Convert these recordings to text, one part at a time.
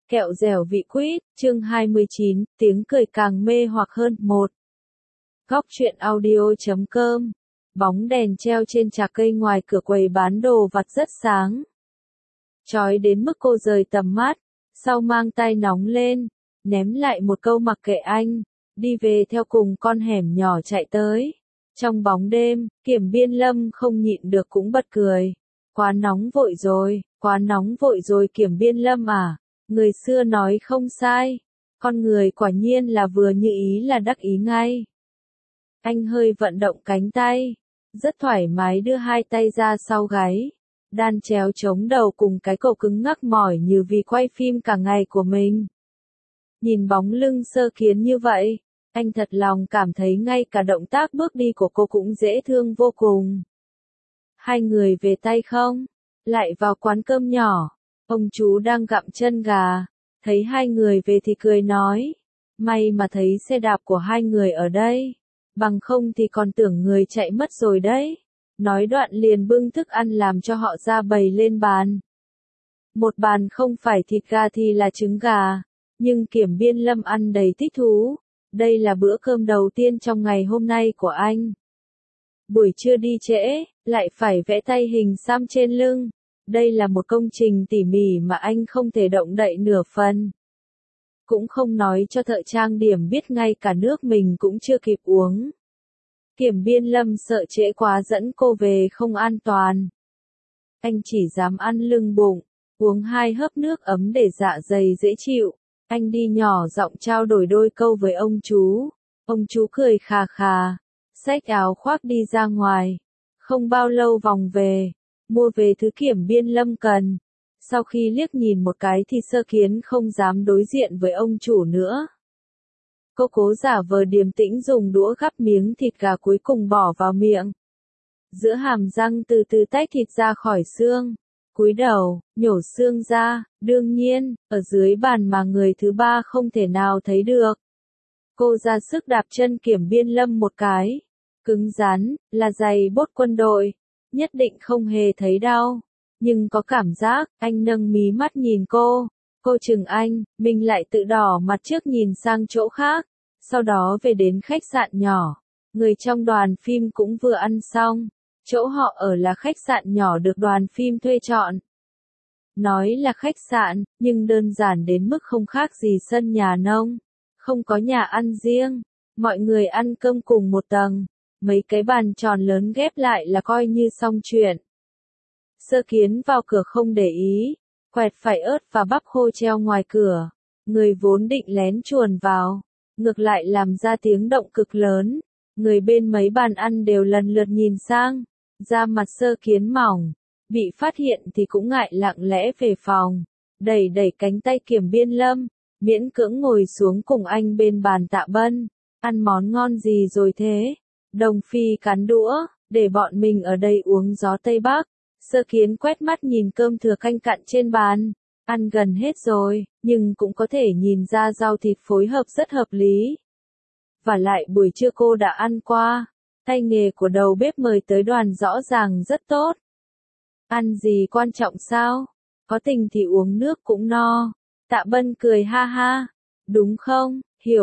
Kẹo dẻo vị quýt, chương 29, tiếng cười càng mê hoặc hơn. 1. Góc truyện audio.com. Bóng đèn treo trên trà cây ngoài cửa quầy bán đồ vặt rất sáng. Chói đến mức cô rời tầm mắt, sau mang tay nóng lên, ném lại một câu mặc kệ anh, đi về theo cùng con hẻm nhỏ chạy tới. Trong bóng đêm, Kiểm Biên Lâm không nhịn được cũng bật cười. Quá nóng vội rồi Kiểm Biên Lâm à. Người xưa nói không sai, con người quả nhiên là vừa như ý là đắc ý ngay. Anh hơi vận động cánh tay, rất thoải mái đưa hai tay ra sau gáy, đan chéo chống đầu cùng cái cổ cứng ngắc mỏi như vì quay phim cả ngày của mình. Nhìn bóng lưng Sơ Kiến như vậy, anh thật lòng cảm thấy ngay cả động tác bước đi của cô cũng dễ thương vô cùng. Hai người về tay không? Lại vào quán cơm nhỏ. Ông chú đang gặm chân gà, thấy hai người về thì cười nói, may mà thấy xe đạp của hai người ở đây, bằng không thì còn tưởng người chạy mất rồi đấy. Nói đoạn liền bưng thức ăn làm cho họ ra bày lên bàn. Một bàn không phải thịt gà thì là trứng gà, nhưng Kiểm Biên Lâm ăn đầy thích thú, đây là bữa cơm đầu tiên trong ngày hôm nay của anh. Buổi trưa đi trễ, lại phải vẽ tay hình xăm trên lưng. Đây là một công trình tỉ mỉ mà anh không thể động đậy nửa phần. Cũng không nói cho thợ trang điểm biết ngay cả nước mình cũng chưa kịp uống. Kiểm Biên Lâm sợ trễ quá dẫn cô về không an toàn. Anh chỉ dám ăn lưng bụng, uống 2 hớp nước ấm để dạ dày dễ chịu. Anh đi nhỏ giọng trao đổi đôi câu với ông chú. Ông chú cười khà khà, xách áo khoác đi ra ngoài. Không bao lâu vòng về. Mua về thứ Kiểm Biên Lâm cần. Sau khi liếc nhìn một cái thì Sơ Kiến không dám đối diện với ông chủ nữa. Cô cố giả vờ điềm tĩnh dùng đũa gắp miếng thịt gà cuối cùng bỏ vào miệng. Giữa hàm răng từ từ tách thịt ra khỏi xương. Cúi đầu, nhổ xương ra, đương nhiên, ở dưới bàn mà người thứ ba không thể nào thấy được. Cô ra sức đạp chân Kiểm Biên Lâm một cái. Cứng rắn, là giày bốt quân đội. Nhất định không hề thấy đau, nhưng có cảm giác. Anh nâng mí mắt nhìn cô chừng anh, mình lại tự đỏ mặt trước nhìn sang chỗ khác, sau đó về đến khách sạn nhỏ. Người trong đoàn phim cũng vừa ăn xong, chỗ họ ở là khách sạn nhỏ được đoàn phim thuê chọn. Nói là khách sạn, nhưng đơn giản đến mức không khác gì sân nhà nông, không có nhà ăn riêng, mọi người ăn cơm cùng một tầng. Mấy cái bàn tròn lớn ghép lại là coi như xong chuyện. Sơ Kiến vào cửa không để ý, quẹt phải ớt và bắp khô treo ngoài cửa. Người vốn định lén chuồn vào, ngược lại làm ra tiếng động cực lớn. Người bên mấy bàn ăn đều lần lượt nhìn sang. Da mặt Sơ Kiến mỏng, bị phát hiện thì cũng ngại lặng lẽ về phòng. Đẩy cánh tay Kiểm Biên Lâm, miễn cưỡng ngồi xuống cùng anh bên bàn Tạ Bân. Ăn món ngon gì rồi thế? Đồng Phi cắn đũa, để bọn mình ở đây uống gió Tây Bắc. Sơ Kiến quét mắt nhìn cơm thừa canh cặn trên bàn. Ăn gần hết rồi, nhưng cũng có thể nhìn ra rau thịt phối hợp rất hợp lý. Và lại buổi trưa cô đã ăn qua. Tay nghề của đầu bếp mời tới đoàn rõ ràng rất tốt. Ăn gì quan trọng sao? Có tình thì uống nước cũng no. Tạ Bân cười ha ha. Đúng không,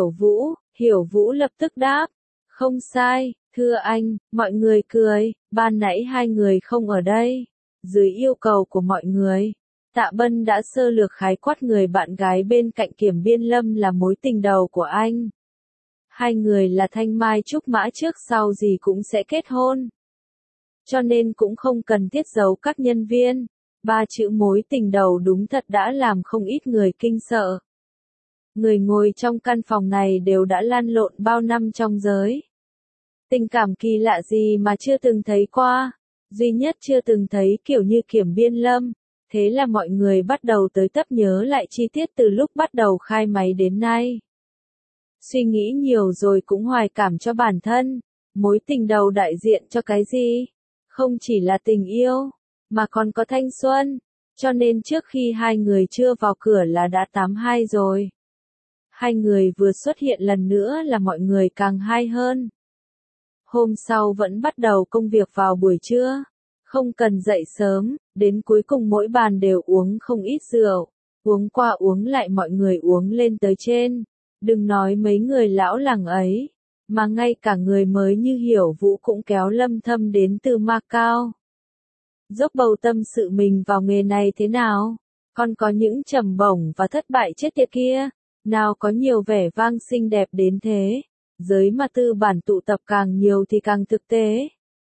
Hiểu Vũ lập tức đáp. Không sai, thưa anh, mọi người cười, ban nãy hai người không ở đây. Dưới yêu cầu của mọi người, Tạ Bân đã sơ lược khái quát người bạn gái bên cạnh Kiểm Biên Lâm là mối tình đầu của anh. Hai người là thanh mai trúc mã trước sau gì cũng sẽ kết hôn. Cho nên cũng không cần thiết giấu các nhân viên. 3 chữ mối tình đầu đúng thật đã làm không ít người kinh sợ. Người ngồi trong căn phòng này đều đã lăn lộn bao năm trong giới. Tình cảm kỳ lạ gì mà chưa từng thấy qua, duy nhất chưa từng thấy kiểu như Kiểm Biên Lâm, thế là mọi người bắt đầu tới tấp nhớ lại chi tiết từ lúc bắt đầu khai máy đến nay. Suy nghĩ nhiều rồi cũng hoài cảm cho bản thân, mối tình đầu đại diện cho cái gì? Không chỉ là tình yêu, mà còn có thanh xuân, cho nên trước khi hai người chưa vào cửa là đã 82 rồi. Hai người vừa xuất hiện lần nữa là mọi người càng hay hơn. Hôm sau vẫn bắt đầu công việc vào buổi trưa, không cần dậy sớm, đến cuối cùng mỗi bàn đều uống không ít rượu. Uống qua uống lại mọi người uống lên tới trên. Đừng nói mấy người lão làng ấy, mà ngay cả người mới như Hiểu Vũ cũng kéo Lâm Thâm đến từ Macau. Dốc bầu tâm sự mình vào nghề này thế nào? Còn có những trầm bổng và thất bại chết tiệt kia, nào có nhiều vẻ vang xinh đẹp đến thế. Giới mà tư bản tụ tập càng nhiều thì càng thực tế.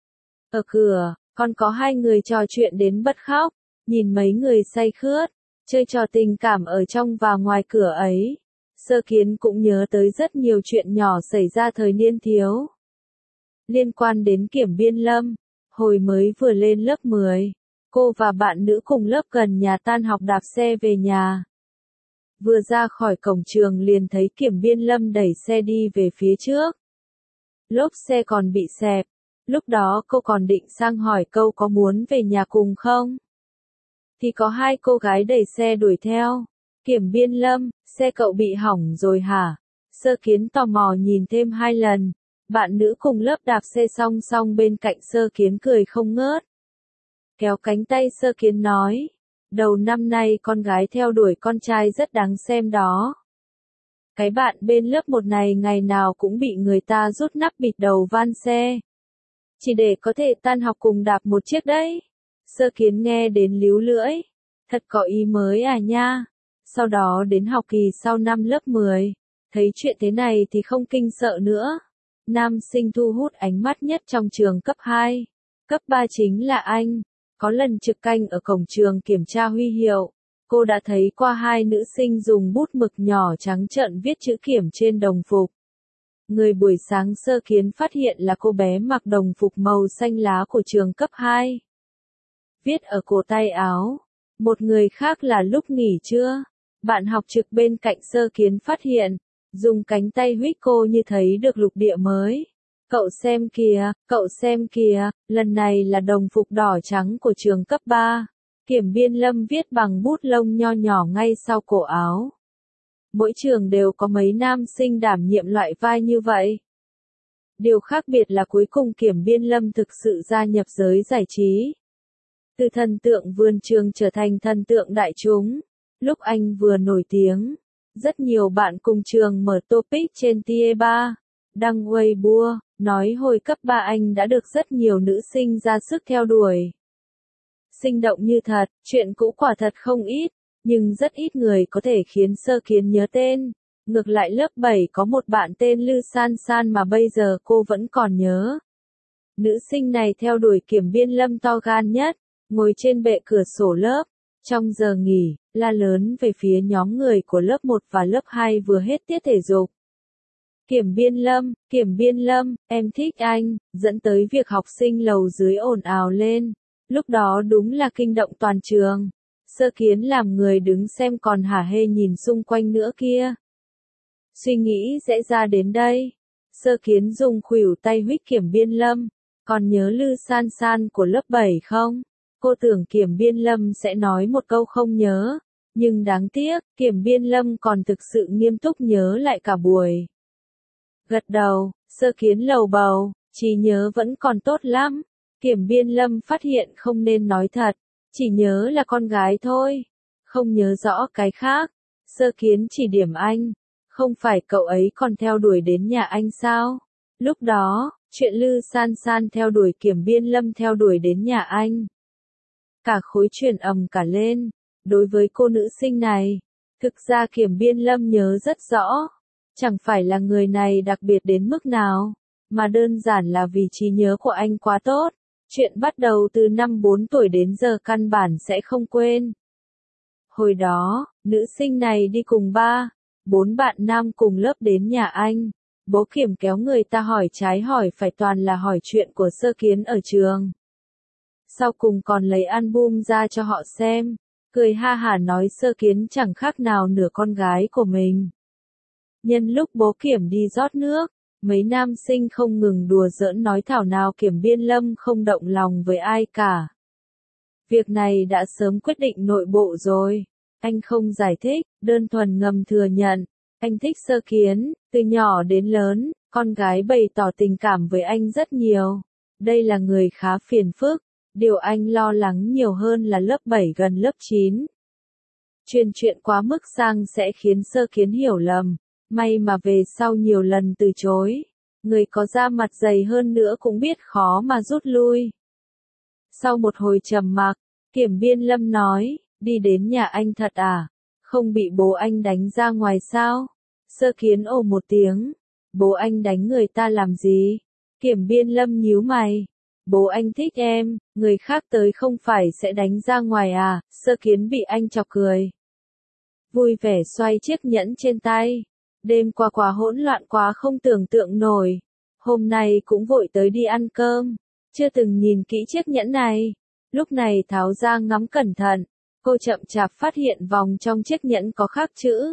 Ở cửa, còn có hai người trò chuyện đến bật khóc, nhìn mấy người say khướt, chơi trò tình cảm ở trong và ngoài cửa ấy. Sơ Kiến cũng nhớ tới rất nhiều chuyện nhỏ xảy ra thời niên thiếu. Liên quan đến Kiểm Biên Lâm, hồi mới vừa lên lớp 10, cô và bạn nữ cùng lớp gần nhà tan học đạp xe về nhà. Vừa ra khỏi cổng trường liền thấy Kiểm Biên Lâm đẩy xe đi về phía trước. Lốp xe còn bị xẹp, lúc đó cô còn định sang hỏi câu có muốn về nhà cùng không? Thì có hai cô gái đẩy xe đuổi theo. Kiểm Biên Lâm, xe cậu bị hỏng rồi hả? Sơ Kiến tò mò nhìn thêm hai lần. Bạn nữ cùng lớp đạp xe song song bên cạnh Sơ Kiến cười không ngớt. Kéo cánh tay Sơ Kiến nói. Đầu năm nay con gái theo đuổi con trai rất đáng xem đó. Cái bạn bên lớp 1 này ngày nào cũng bị người ta rút nắp bịt đầu van xe. Chỉ để có thể tan học cùng đạp một chiếc đấy. Sơ Kiến nghe đến líu lưỡi. Thật có ý mới à nha. Sau đó đến học kỳ sau năm lớp 10, thấy chuyện thế này thì không kinh sợ nữa. Nam sinh thu hút ánh mắt nhất trong trường cấp 2. Cấp 3 chính là anh. Có lần trực canh ở cổng trường kiểm tra huy hiệu, cô đã thấy qua hai nữ sinh dùng bút mực nhỏ trắng trợn viết chữ kiểm trên đồng phục. Người buổi sáng Sơ Kiến phát hiện là cô bé mặc đồng phục màu xanh lá của trường cấp 2. Viết ở cổ tay áo. Một người khác là lúc nghỉ trưa. Bạn học trực bên cạnh Sơ Kiến phát hiện, dùng cánh tay huých cô như thấy được lục địa mới. Cậu xem kìa, lần này là đồng phục đỏ trắng của trường cấp 3. Kiểm Biên Lâm viết bằng bút lông nho nhỏ ngay sau cổ áo. Mỗi trường đều có mấy nam sinh đảm nhiệm loại vai như vậy. Điều khác biệt là cuối cùng Kiểm Biên Lâm thực sự gia nhập giới giải trí. Từ thần tượng vườn trường trở thành thần tượng đại chúng. Lúc anh vừa nổi tiếng, rất nhiều bạn cùng trường mở topic trên Tie3, đăng Weibo, nói hồi cấp 3 anh đã được rất nhiều nữ sinh ra sức theo đuổi. Sinh động như thật, chuyện cũ quả thật không ít, nhưng rất ít người có thể khiến Sơ Kiến nhớ tên. Ngược lại lớp 7 có một bạn tên Lư San San mà bây giờ cô vẫn còn nhớ. Nữ sinh này theo đuổi Kiểm Biên Lâm to gan nhất, ngồi trên bệ cửa sổ lớp. Trong giờ nghỉ, la lớn về phía nhóm người của lớp 1 và lớp 2 vừa hết tiết thể dục. Kiểm Biên Lâm, em thích anh, dẫn tới việc học sinh lầu dưới ồn ào lên. Lúc đó đúng là kinh động toàn trường. Sơ Kiến làm người đứng xem còn hả hê nhìn xung quanh nữa kia. Suy nghĩ sẽ ra đến đây. Sơ Kiến dùng khuỷu tay huých Kiểm Biên Lâm. Còn nhớ Lư San San của lớp 7 không? Cô tưởng Kiểm Biên Lâm sẽ nói một câu không nhớ. Nhưng đáng tiếc, Kiểm Biên Lâm còn thực sự nghiêm túc nhớ lại cả buổi. Gật đầu, Sơ Kiến lầu bầu, trí nhớ vẫn còn tốt lắm. Kiểm Biên Lâm phát hiện không nên nói thật, chỉ nhớ là con gái thôi, không nhớ rõ cái khác. Sơ Kiến chỉ điểm anh, không phải cậu ấy còn theo đuổi đến nhà anh sao? Lúc đó, chuyện Lư San San theo đuổi Kiểm Biên Lâm theo đuổi đến nhà anh. Cả khối truyền ầm cả lên, đối với cô nữ sinh này, thực ra Kiểm Biên Lâm nhớ rất rõ. Chẳng phải là người này đặc biệt đến mức nào, mà đơn giản là vì trí nhớ của anh quá tốt. Chuyện bắt đầu từ năm 4 tuổi đến giờ căn bản sẽ không quên. Hồi đó, nữ sinh này đi cùng 4 bạn nam cùng lớp đến nhà anh. Bố Kiểm kéo người ta hỏi trái hỏi phải toàn là hỏi chuyện của Sơ Kiến ở trường. Sau cùng còn lấy album ra cho họ xem, cười ha hả nói Sơ Kiến chẳng khác nào nửa con gái của mình. Nhân lúc bố Kiểm đi rót nước, mấy nam sinh không ngừng đùa giỡn nói thảo nào Kiểm Biên Lâm không động lòng với ai cả. Việc này đã sớm quyết định nội bộ rồi. Anh không giải thích, đơn thuần ngầm thừa nhận. Anh thích Sơ Kiến, từ nhỏ đến lớn, con gái bày tỏ tình cảm với anh rất nhiều. Đây là người khá phiền phức, điều anh lo lắng nhiều hơn là lớp 7 gần lớp 9. Truyền chuyện quá mức sang sẽ khiến Sơ Kiến hiểu lầm, may mà về sau nhiều lần từ chối. Người có da mặt dày hơn nữa cũng biết khó mà rút lui. Sau một hồi trầm mặc, Kiểm Biên Lâm nói, đi đến nhà anh thật à? Không bị bố anh đánh ra ngoài sao? Sơ Kiến ồ một tiếng. Bố anh đánh người ta làm gì? Kiểm Biên Lâm nhíu mày. Bố anh thích em, người khác tới không phải sẽ đánh ra ngoài à? Sơ Kiến bị anh chọc cười. Vui vẻ xoay chiếc nhẫn trên tay. Đêm qua quá hỗn loạn quá không tưởng tượng nổi. Hôm nay cũng vội tới đi ăn cơm. Chưa từng nhìn kỹ chiếc nhẫn này. Lúc này tháo ra ngắm cẩn thận. Cô chậm chạp phát hiện vòng trong chiếc nhẫn có khắc chữ.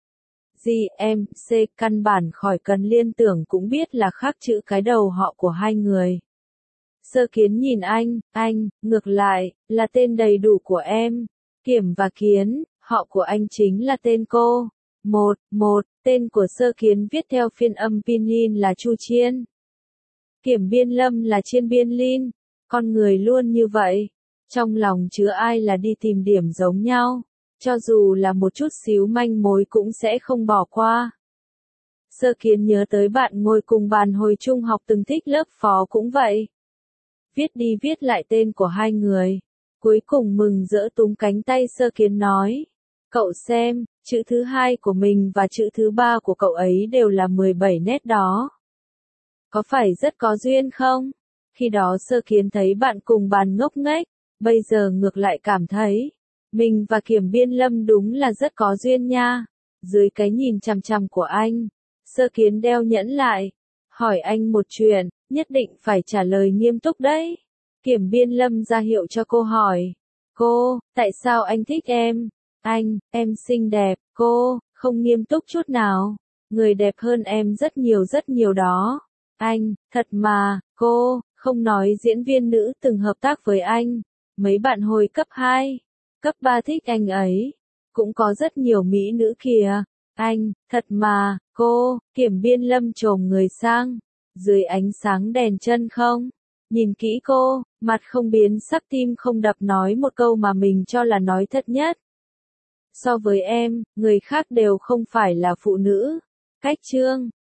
GMC căn bản khỏi cần liên tưởng cũng biết là khắc chữ cái đầu họ của hai người. Sơ Kiến nhìn anh, ngược lại, là tên đầy đủ của em. Kiểm và Kiến, họ của anh chính là tên cô. Tên của Sơ Kiến viết theo phiên âm pinyin là Chu Chiên. Kiểm Biên Lâm là Chiên Biên Linh. Con người luôn như vậy. Trong lòng chứa ai là đi tìm điểm giống nhau. Cho dù là một chút xíu manh mối cũng sẽ không bỏ qua. Sơ Kiến nhớ tới bạn ngồi cùng bàn hồi trung học từng thích lớp phó cũng vậy. Viết đi viết lại tên của hai người. Cuối cùng mừng rỡ túm cánh tay Sơ Kiến nói. Cậu xem, chữ thứ hai của mình và chữ thứ ba của cậu ấy đều là 17 nét đó. Có phải rất có duyên không? Khi đó Sơ Kiến thấy bạn cùng bàn ngốc nghếch, bây giờ ngược lại cảm thấy. Mình và Kiểm Biên Lâm đúng là rất có duyên nha. Dưới cái nhìn chằm chằm của anh, Sơ Kiến đeo nhẫn lại. Hỏi anh một chuyện, nhất định phải trả lời nghiêm túc đấy. Kiểm Biên Lâm ra hiệu cho cô hỏi. Cô, tại sao anh thích em? Anh, em xinh đẹp. Cô, không nghiêm túc chút nào. Người đẹp hơn em rất nhiều đó. Anh, thật mà, cô, không nói diễn viên nữ từng hợp tác với anh. Mấy bạn hồi cấp 2, cấp 3 thích anh ấy. Cũng có rất nhiều mỹ nữ kìa. Anh, thật mà, cô, Kiểm Biên Lâm chồm người sang. Dưới ánh sáng đèn chân không? Nhìn kỹ cô, mặt không biến sắc tim không đập nói một câu mà mình cho là nói thật nhất. So với em, người khác đều không phải là phụ nữ. Cách chương